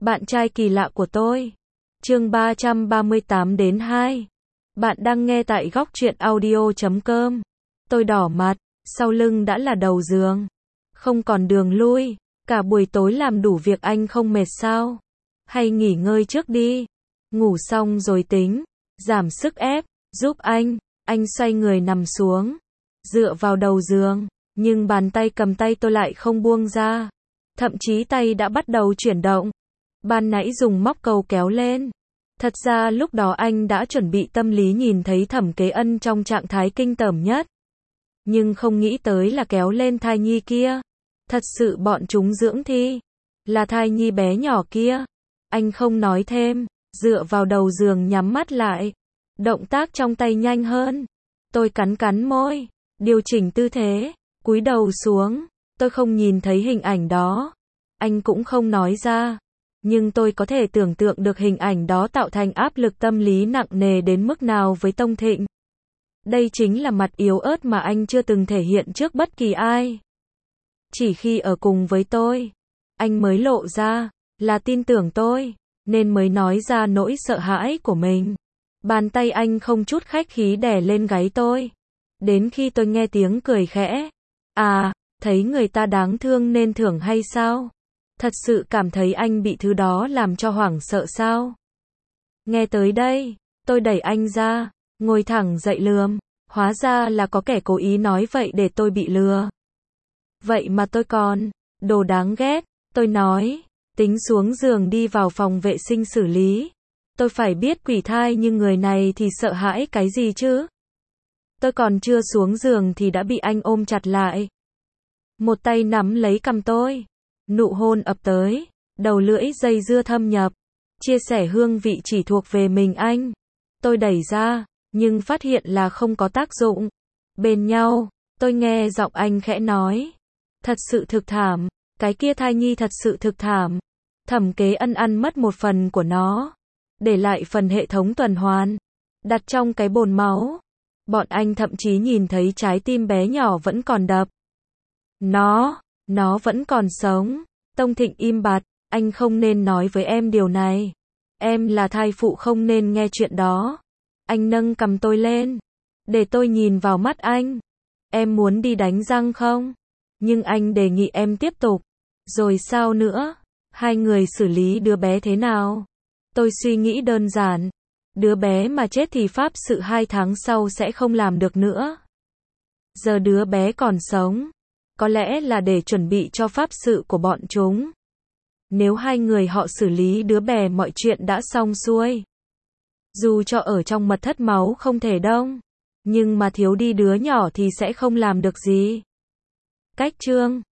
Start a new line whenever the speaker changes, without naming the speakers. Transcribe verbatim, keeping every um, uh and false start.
Bạn trai kỳ lạ của tôi. Chương ba trăm ba mươi tám đến hai. Bạn đang nghe tại góc truyện audio chấm com. Tôi đỏ mặt, sau lưng đã là đầu giường. Không còn đường lui, cả buổi tối làm đủ việc anh không mệt sao? Hay nghỉ ngơi trước đi. Ngủ xong rồi tính, giảm sức ép, giúp anh. Anh xoay người nằm xuống, dựa vào đầu giường, nhưng bàn tay cầm tay tôi lại không buông ra. Thậm chí tay đã bắt đầu chuyển động. Ban nãy dùng móc câu kéo lên. Thật ra lúc đó anh đã chuẩn bị tâm lý nhìn thấy Thẩm Kế Ân trong trạng thái kinh tởm nhất. Nhưng không nghĩ tới là kéo lên thai nhi kia. Thật sự bọn chúng dưỡng thi. Là thai nhi bé nhỏ kia. Anh không nói thêm, dựa vào đầu giường nhắm mắt lại. Động tác trong tay nhanh hơn. Tôi cắn cắn môi, điều chỉnh tư thế, cúi đầu xuống. Tôi không nhìn thấy hình ảnh đó. Anh cũng không nói ra. Nhưng tôi có thể tưởng tượng được hình ảnh đó tạo thành áp lực tâm lý nặng nề đến mức nào với Tông Thịnh. Đây chính là mặt yếu ớt mà anh chưa từng thể hiện trước bất kỳ ai. Chỉ khi ở cùng với tôi, anh mới lộ ra, là tin tưởng tôi, nên mới nói ra nỗi sợ hãi của mình. Bàn tay anh không chút khách khí đè lên gáy tôi. Đến khi tôi nghe tiếng cười khẽ. À, thấy người ta đáng thương nên thưởng hay sao? Thật sự cảm thấy anh bị thứ đó làm cho hoảng sợ sao? Nghe tới đây, tôi đẩy anh ra, ngồi thẳng dậy lườm. Hóa ra là có kẻ cố ý nói vậy để tôi bị lừa. Vậy mà tôi còn, đồ đáng ghét, tôi nói, tính xuống giường đi vào phòng vệ sinh xử lý. Tôi phải biết quỷ thai nhưng người này thì sợ hãi cái gì chứ? Tôi còn chưa xuống giường thì đã bị anh ôm chặt lại. Một tay nắm lấy cằm tôi. Nụ hôn ập tới, đầu lưỡi dây dưa thâm nhập, chia sẻ hương vị chỉ thuộc về mình anh. Tôi đẩy ra, nhưng phát hiện là không có tác dụng. Bên nhau, tôi nghe giọng anh khẽ nói. Thật sự thực thảm, cái kia thai nhi thật sự thực thảm. Thẩm Kế Ân ăn mất một phần của nó, để lại phần hệ thống tuần hoàn, đặt trong cái bồn máu. Bọn anh thậm chí nhìn thấy trái tim bé nhỏ vẫn còn đập. Nó... Nó vẫn còn sống. Tông Thịnh im bặt, anh không nên nói với em điều này. Em là thai phụ không nên nghe chuyện đó. Anh nâng cầm tôi lên, để tôi nhìn vào mắt anh. Em muốn đi đánh răng không? Nhưng anh đề nghị em tiếp tục. Rồi sao nữa? Hai người xử lý đứa bé thế nào? Tôi suy nghĩ đơn giản. Đứa bé mà chết thì pháp sự hai tháng sau sẽ không làm được nữa. Giờ đứa bé còn sống. Có lẽ là để chuẩn bị cho pháp sự của bọn chúng. Nếu hai người họ xử lý đứa bé mọi chuyện đã xong xuôi. Dù cho ở trong mật thất máu không thể đông. Nhưng mà thiếu đi đứa nhỏ thì sẽ không làm được gì. Cách chương